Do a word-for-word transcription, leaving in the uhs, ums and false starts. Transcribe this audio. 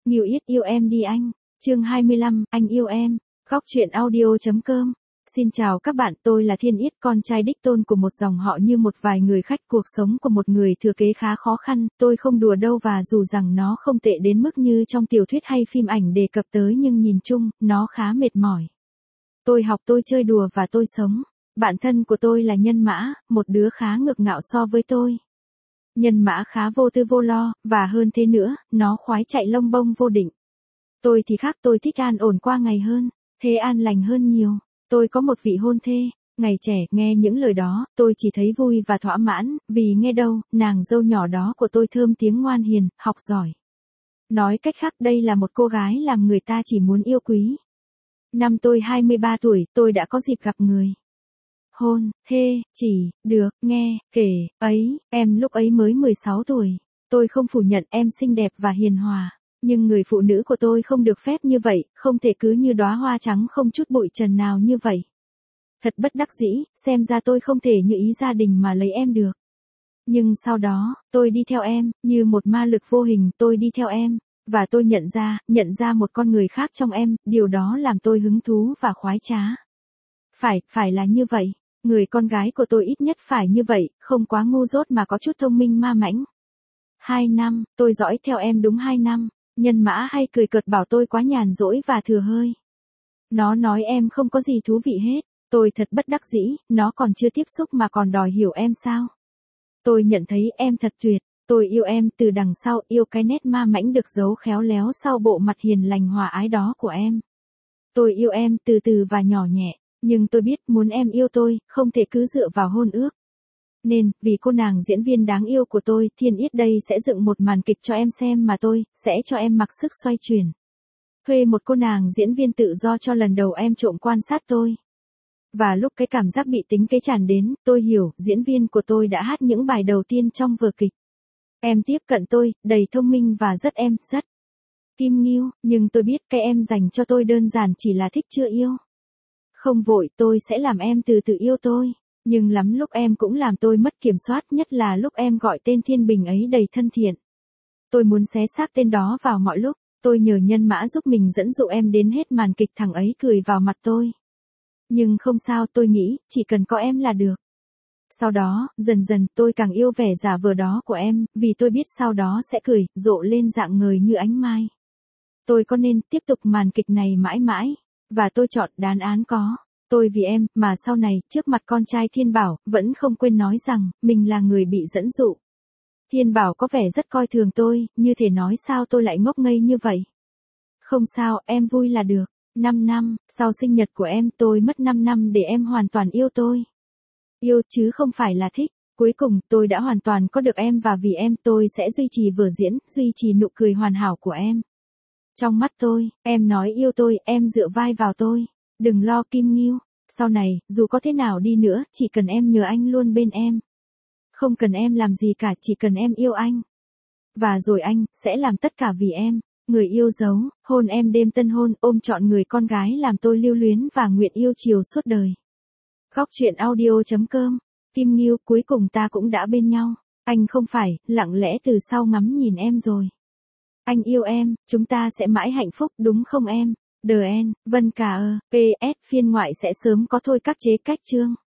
Nghiêu Yết yêu em đi anh. Chương hai mươi lăm, anh yêu em. Góc truyện audio chấm com. Xin chào các bạn, tôi là Thiên Yết, con trai đích tôn của một dòng họ như một vài người khách. Cuộc sống của một người thừa kế khá khó khăn, tôi không đùa đâu, và dù rằng nó không tệ đến mức như trong tiểu thuyết hay phim ảnh đề cập tới, nhưng nhìn chung, nó khá mệt mỏi. Tôi học, tôi chơi đùa và tôi sống. Bạn thân của tôi là Nhân Mã, một đứa khá ngược ngạo so với tôi. Nhân Mã khá vô tư vô lo, và hơn thế nữa, nó khoái chạy lông bông vô định. Tôi thì khác, tôi thích an ổn qua ngày hơn, thế an lành hơn nhiều. Tôi có một vị hôn thê. Ngày trẻ, nghe những lời đó, tôi chỉ thấy vui và thỏa mãn, vì nghe đâu, nàng dâu nhỏ đó của tôi thơm tiếng, ngoan hiền, học giỏi. Nói cách khác, đây là một cô gái làm người ta chỉ muốn yêu quý. Năm tôi hai mươi ba tuổi, tôi đã có dịp gặp người hôn thê. Chỉ được nghe kể ấy, em lúc ấy mới mười sáu tuổi. Tôi không phủ nhận em xinh đẹp và hiền hòa, nhưng người phụ nữ của tôi không được phép như vậy, không thể cứ như đóa hoa trắng không chút bụi trần nào như vậy. Thật bất đắc dĩ, xem ra tôi không thể như ý gia đình mà lấy em được. Nhưng sau đó, tôi đi theo em, như một ma lực vô hình, tôi đi theo em, và tôi nhận ra, nhận ra một con người khác trong em, điều đó làm tôi hứng thú và khoái trá. Phải, phải là như vậy. Người con gái của tôi ít nhất phải như vậy, không quá ngu dốt mà có chút thông minh ma mãnh. Hai năm, tôi dõi theo em đúng hai năm. Nhân Mã hay cười cợt bảo tôi quá nhàn rỗi và thừa hơi. Nó nói em không có gì thú vị hết. Tôi thật bất đắc dĩ, nó còn chưa tiếp xúc mà còn đòi hiểu em sao? Tôi nhận thấy em thật tuyệt. Tôi yêu em từ đằng sau, yêu cái nét ma mãnh được giấu khéo léo sau bộ mặt hiền lành hòa ái đó của em. Tôi yêu em từ từ và nhỏ nhẹ, nhưng tôi biết muốn em yêu tôi, không thể cứ dựa vào hôn ước. Nên, vì cô nàng diễn viên đáng yêu của tôi, Thiên Yết đây sẽ dựng một màn kịch cho em xem mà tôi sẽ cho em mặc sức xoay chuyển. Thuê một cô nàng diễn viên tự do cho lần đầu em trộm quan sát tôi. Và lúc cái cảm giác bị tính kế tràn đến, tôi hiểu, diễn viên của tôi đã hát những bài đầu tiên trong vở kịch. Em tiếp cận tôi, đầy thông minh và rất em, rất Kim Nghiêu, nhưng tôi biết cái em dành cho tôi đơn giản chỉ là thích chưa yêu. Không vội, tôi sẽ làm em từ từ yêu tôi. Nhưng lắm lúc em cũng làm tôi mất kiểm soát, nhất là lúc em gọi tên Thiên Bình ấy đầy thân thiện. Tôi muốn xé xác tên đó vào mọi lúc. Tôi nhờ Nhân Mã giúp mình dẫn dụ em đến hết màn kịch, thằng ấy cười vào mặt tôi. Nhưng không sao, tôi nghĩ, chỉ cần có em là được. Sau đó, dần dần, tôi càng yêu vẻ giả vờ đó của em, vì tôi biết sau đó sẽ cười, rộ lên dạng ngời như ánh mai. Tôi có nên tiếp tục màn kịch này mãi mãi? Và tôi chọn đán án có. Tôi vì em, mà sau này, trước mặt con trai Thiên Bảo, vẫn không quên nói rằng, mình là người bị dẫn dụ. Thiên Bảo có vẻ rất coi thường tôi, như thể nói sao tôi lại ngốc nghếch như vậy. Không sao, em vui là được. Năm năm, sau sinh nhật của em, tôi mất năm năm để em hoàn toàn yêu tôi. Yêu chứ không phải là thích. Cuối cùng, tôi đã hoàn toàn có được em, và vì em, tôi sẽ duy trì vở diễn, duy trì nụ cười hoàn hảo của em. Trong mắt tôi, em nói yêu tôi, em dựa vai vào tôi. Đừng lo Kim Nghiêu, sau này, dù có thế nào đi nữa, chỉ cần em nhờ anh luôn bên em. Không cần em làm gì cả, chỉ cần em yêu anh. Và rồi anh, sẽ làm tất cả vì em. Người yêu dấu, hôn em đêm tân hôn, ôm trọn người con gái làm tôi lưu luyến và nguyện yêu chiều suốt đời. Góc truyện audio chấm com. Kim Nghiêu, cuối cùng ta cũng đã bên nhau. Anh không phải, lặng lẽ từ sau ngắm nhìn em rồi. Anh yêu em, chúng ta sẽ mãi hạnh phúc, đúng không em? đê en, Vân Cà ơ, pê ét phiên ngoại sẽ sớm có thôi, các chế cách chương.